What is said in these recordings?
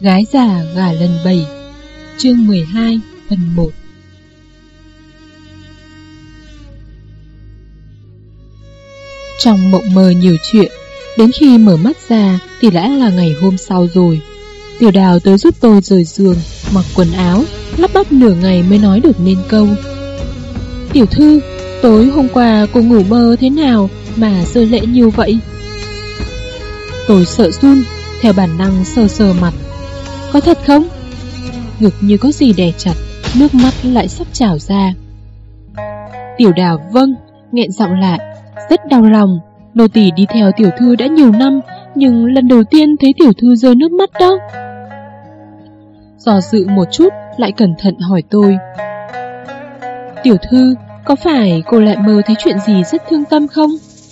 Gái già gả lần 7, chương 12, phần 1. Trong mộng mơ nhiều chuyện, đến khi mở mắt ra thì đã là ngày hôm sau rồi. Tiểu Đào tới giúp tôi rời giường, mặc quần áo, lắp bắp nửa ngày mới nói được nên câu: "Tiểu thư, tối hôm qua cô ngủ mơ thế nào mà rơi lệ nhiều vậy?" Tôi sợ run, theo bản năng sờ sờ mặt. "Có thật không?" Ngực như có gì đè chặt, nước mắt lại sắp trào ra. Tiểu Đào vâng, nghẹn giọng lại: "Rất đau lòng, nô tỳ đi theo tiểu thư đã nhiều năm, nhưng lần đầu tiên thấy tiểu thư rơi nước mắt đó." Do dự một chút, lại cẩn thận hỏi tôi: "Tiểu thư, có phải cô lại mơ thấy chuyện gì rất thương tâm không?"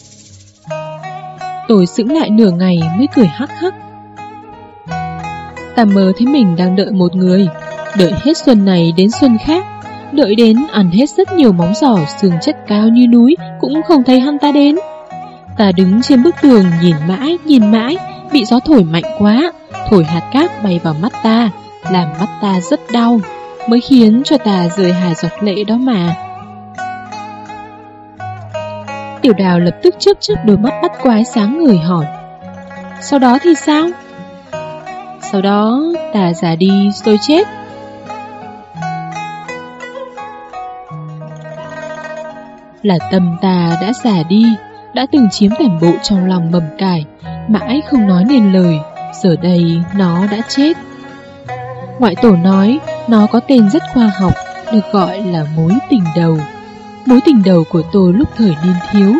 Tôi sững lại nửa ngày mới cười hắc hắc: "Ta mơ thấy mình đang đợi một người, đợi hết xuân này đến xuân khác, đợi đến ăn hết rất nhiều móng giò xương chất cao như núi cũng không thấy hắn ta đến. Ta đứng trên bức tường nhìn mãi, bị gió thổi mạnh quá, thổi hạt cát bay vào mắt ta, làm mắt ta rất đau, mới khiến cho ta rơi 2 giọt lệ đó mà." Tiểu Đào lập tức chớp đôi mắt bắt quái sáng người hỏi: "Sau đó thì sao?" "Sau đó ta già đi rồi chết." Là tâm ta đã già đi, đã từng chiếm toàn bộ trong lòng mầm cải, mãi không nói nên lời, giờ đây nó đã chết. Ngoại tổ nói nó có tên rất khoa học, được gọi là mối tình đầu. Mối tình đầu của tôi lúc thời niên thiếu.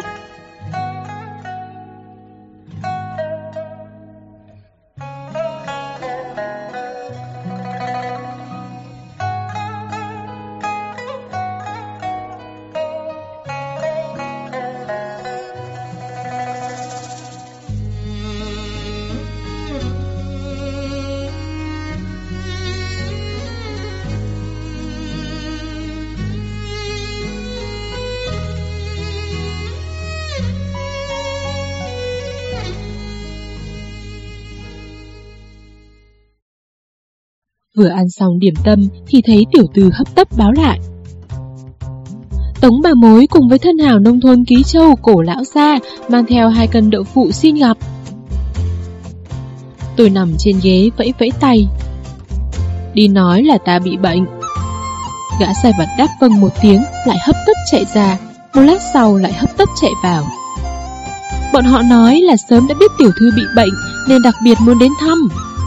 Vừa ăn xong điểm tâm thì thấy tiểu tư hấp tấp báo lại: "Tống bà mối cùng với thân hảo nông thôn Ký Châu Cổ lão gia mang theo 2 cân đậu phụ xin gặp." Tôi nằm trên ghế vẫy vẫy tay: "Đi nói là ta bị bệnh." Gã sai vặt đáp vâng một tiếng, lại hấp tấp chạy ra, một lát sau lại hấp tấp chạy vào: "Bọn họ nói là sớm đã biết tiểu thư bị bệnh nên đặc biệt muốn đến thăm."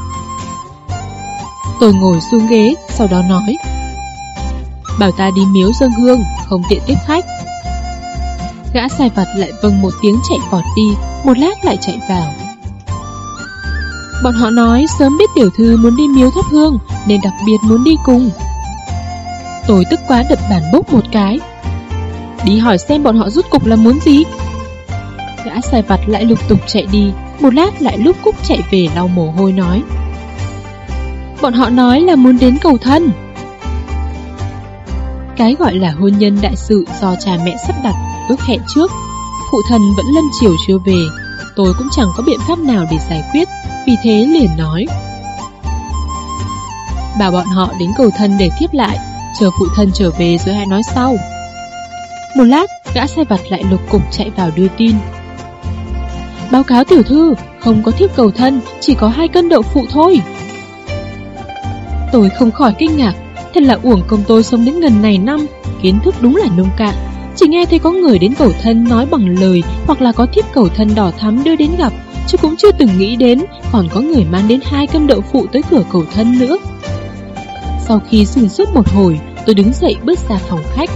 Tôi ngồi xuống ghế, sau đó nói: "Bảo ta đi miếu dâng hương, không tiện tiếp khách." Gã sai vặt lại vâng một tiếng chạy vọt đi, một lát lại chạy vào: "Bọn họ nói sớm biết tiểu thư muốn đi miếu thắp hương nên đặc biệt muốn đi cùng." Tôi tức quá đập bàn bốc một cái: "Đi hỏi xem bọn họ rút cục là muốn gì." Gã sai vặt lại lục tục chạy đi, một lát lại lúc cúc chạy về lau mồ hôi nói: "Bọn họ nói là muốn đến cầu thân." Cái gọi là hôn nhân đại sự do cha mẹ sắp đặt, ước hẹn trước. Phụ thân vẫn lâm chiều chưa về, tôi cũng chẳng có biện pháp nào để giải quyết, vì thế liền nói: "Bảo bọn họ đến cầu thân để tiếp lại, chờ phụ thân trở về rồi hãy nói sau." Một lát, gã sai vặt lại lục cục chạy vào đưa tin: "Báo cáo tiểu thư, không có thiếp cầu thân, chỉ có 2 cân đậu phụ thôi." Tôi không khỏi kinh ngạc, thật là uổng công tôi sống đến gần này năm, kiến thức đúng là nông cạn. Chỉ nghe thấy có người đến cầu thân nói bằng lời, hoặc là có thiếp cầu thân đỏ thắm đưa đến gặp, chứ cũng chưa từng nghĩ đến còn có người mang đến 2 cân đậu phụ tới cửa cầu thân nữa. Sau khi sửng sốt một hồi, tôi đứng dậy bước ra phòng khách.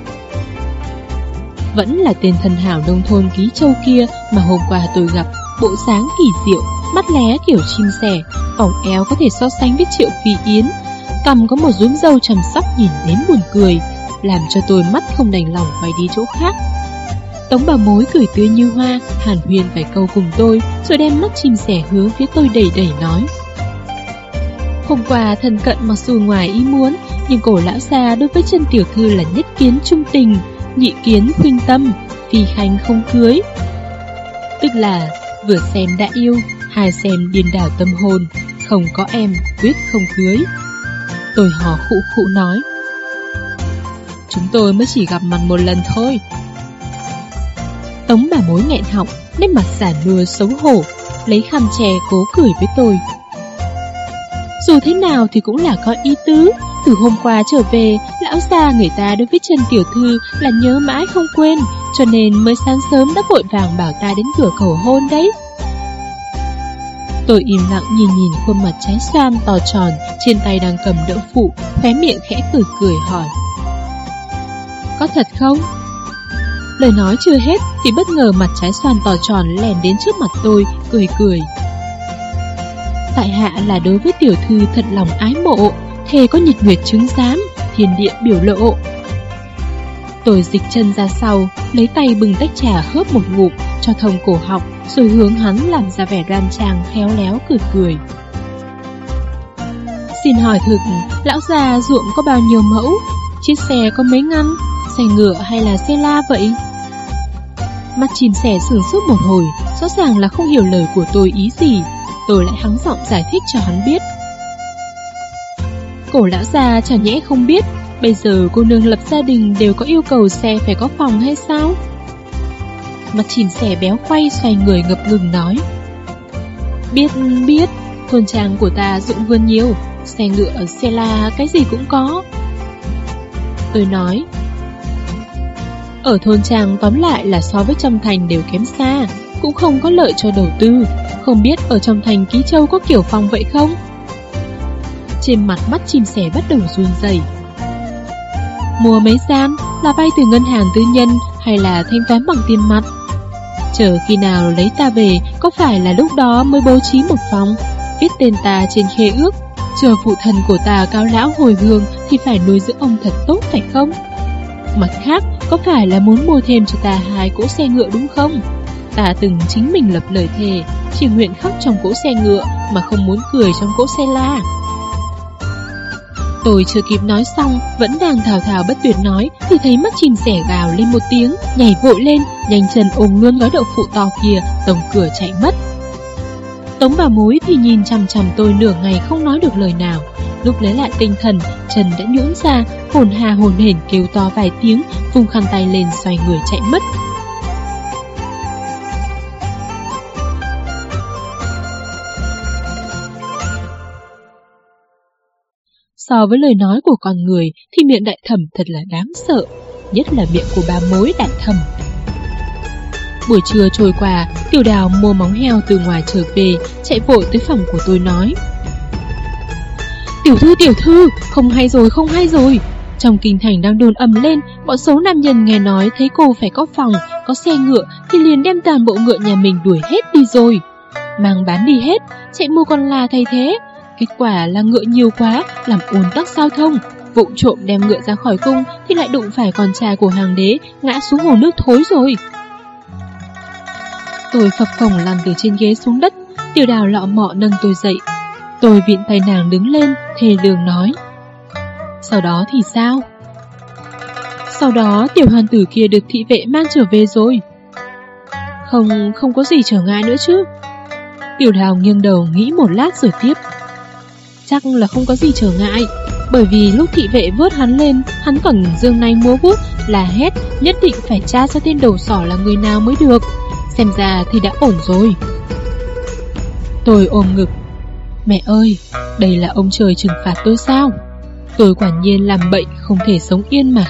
Vẫn là tên thân hảo nông thôn Ký Châu kia mà hôm qua tôi gặp, bộ dáng kỳ diệu, mắt lé kiểu chim sẻ, vòng eo có thể so sánh với Triệu Phi Yến, cằm có một rúm râu trầm sắc nhìn đến buồn cười, làm cho tôi mắt không đành lòng quay đi chỗ khác. Tống bà mối cười tươi như hoa, hàn huyên vài câu cùng tôi, rồi đem mắt chim sẻ hướng phía tôi đẩy đẩy nói: "Hôm qua thân cận mặc dù ngoài ý muốn, nhưng Cổ lão gia đối với chân tiểu thư là nhất kiến trung tình, nhị kiến khuynh tâm, phi khanh không cưới." Tức là vừa xem đã yêu, hai xem điên đảo tâm hồn, không có em, quyết không cưới. Tôi hò khụ khụ nói, chúng tôi mới chỉ gặp mặt một lần thôi. Tống bà mối nghẹn họng, nét mặt giả nua xấu hổ, lấy khăn che cố cười với tôi. Dù thế nào thì cũng là có ý tứ. Từ hôm qua trở về, lão già người ta đối với Trần tiểu thư là nhớ mãi không quên, cho nên mới sáng sớm đã vội vàng bảo ta đến cửa cầu hôn đấy. Tôi im lặng nhìn khuôn mặt trái xoan to tròn, trên tay đang cầm đậu phụ, khóe miệng khẽ cười hỏi, có thật không? Lời nói chưa hết thì bất ngờ mặt trái xoan to tròn lèn đến trước mặt tôi, cười. Tại hạ là đối với tiểu thư thật lòng ái mộ, thề có nhật nguyệt chứng giám, thiên địa biểu lộ. Tôi dịch chân ra sau, lấy tay bưng tách trà hớp một ngụm cho thông cổ họng, rồi hướng hắn làm ra vẻ đoan trang khéo léo cười. Xin hỏi thực, lão già ruộng có bao nhiêu mẫu? Chiếc xe có mấy ngăn? Xe ngựa hay là xe la vậy? Mắt chim sẻ sửng sốt một hồi, rõ ràng là không hiểu lời của tôi ý gì. Tôi lại hắng giọng giải thích cho hắn biết. Cổ lão già chả nhẽ không biết, bây giờ cô nương lập gia đình đều có yêu cầu xe phải có phòng hay sao? Mắt chim sẻ béo quay xoay người ngập ngừng nói, Biết, thôn trang của ta dụng vườn nhiều, xe ngựa, xe la, cái gì cũng có. Tôi nói, ở thôn trang tóm lại là so với trong thành đều kém xa, cũng không có lợi cho đầu tư. Không biết ở trong thành Ký Châu có kiểu phòng vậy không? Trên mặt mắt chim sẻ bắt đầu run rẩy. Mua mấy gian, là vay từ ngân hàng tư nhân hay là thanh toán bằng tiền mặt? Chờ khi nào lấy ta về, có phải là lúc đó mới bố trí một phòng, viết tên ta trên khế ước, chờ phụ thần của ta cao lão hồi hương thì phải nuôi dưỡng ông thật tốt phải không? Mặt khác, có phải là muốn mua thêm cho ta 2 cỗ xe ngựa đúng không? Ta từng chính mình lập lời thề, chỉ nguyện khóc trong cỗ xe ngựa mà không muốn cười trong cỗ xe la. Tôi chưa kịp nói xong, vẫn đang thào thào bất tuyệt nói, thì thấy mắt chim sẻ gào lên một tiếng, nhảy vội lên, nhanh chân ôm luôn gói đậu phụ to kia, tổng cửa chạy mất. Tống bà mối thì nhìn chằm chằm tôi nửa ngày không nói được lời nào. Lúc lấy lại tinh thần, chân đã nhũn ra, hồn hà hồn hển kêu to vài tiếng, vung khăn tay lên xoay người chạy mất. So với lời nói của con người thì miệng đại thẩm thật là đáng sợ, nhất là miệng của bà mối đại thẩm. Buổi trưa trôi qua, Tiểu Đào mua móng heo từ ngoài trở về, chạy vội tới phòng của tôi nói, Tiểu thư, không hay rồi. Trong kinh thành đang đồn ầm lên, bọn xấu nam nhân nghe nói thấy cô phải có phòng, có xe ngựa thì liền đem toàn bộ ngựa nhà mình đuổi hết đi rồi. Mang bán đi hết, chạy mua con la thay thế. Kết quả là ngựa nhiều quá, làm ùn tắc giao thông. Vụng trộm đem ngựa ra khỏi cung thì lại đụng phải con trai của hoàng đế, ngã xuống hồ nước thối rồi. Tôi phập phồng lăn từ trên ghế xuống đất. Tiểu Đào lọ mọ nâng tôi dậy. Tôi vịn tay nàng đứng lên, thề đường nói, sau đó thì sao? Sau đó tiểu hoàn tử kia được thị vệ mang trở về rồi. Không có gì trở ngại nữa chứ? Tiểu Đào nghiêng đầu nghĩ một lát rồi tiếp, chắc là không có gì trở ngại, bởi vì lúc thị vệ vớt hắn lên, hắn còn giương nay múa vuốt là hét nhất định phải tra ra tên đầu sỏ là người nào mới được. Xem ra thì đã ổn rồi. Tôi ôm ngực, mẹ ơi, đây là ông trời trừng phạt tôi sao? Tôi quả nhiên làm bậy không thể sống yên mà.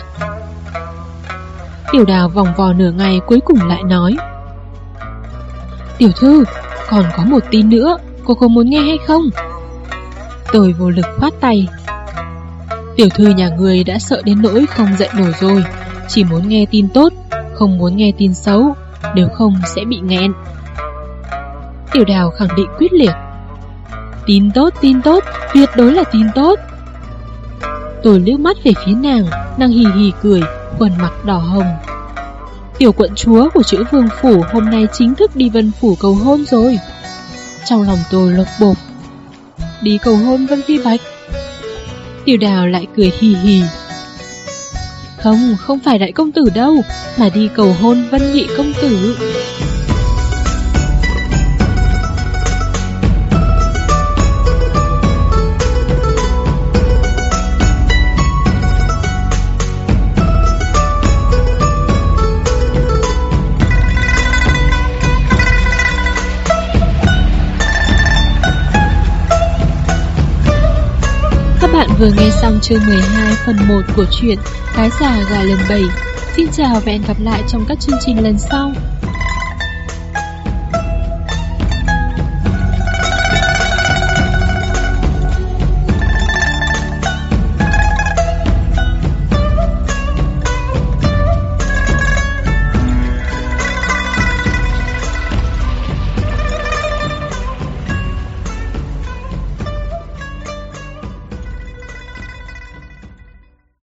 Tiểu Đào vòng vò nửa ngày cuối cùng lại nói, tiểu thư, còn có một tin nữa, cô có muốn nghe hay không? Tôi vô lực khoát tay. Tiểu thư nhà người đã sợ đến nỗi không dậy nổi rồi, chỉ muốn nghe tin tốt, không muốn nghe tin xấu, nếu không sẽ bị nghẹn. Tiểu Đào khẳng định quyết liệt, tin tốt, tuyệt đối là tin tốt. Tôi liếc mắt về phía nàng hì hì cười, khuôn mặt đỏ hồng. Tiểu quận chúa của chữ Vương phủ hôm nay chính thức đi Vân phủ cầu hôn rồi. Trong lòng tôi lột bột. Đi cầu hôn Vân Phi Bạch? Tiểu Đào lại cười hì hì. Không phải đại công tử đâu, mà đi cầu hôn Vân nhị công tử. vừa nghe xong chương 12 phần 1 của truyện Cái Già Gà Lần 7. Xin chào và hẹn gặp lại trong các chương trình lần sau.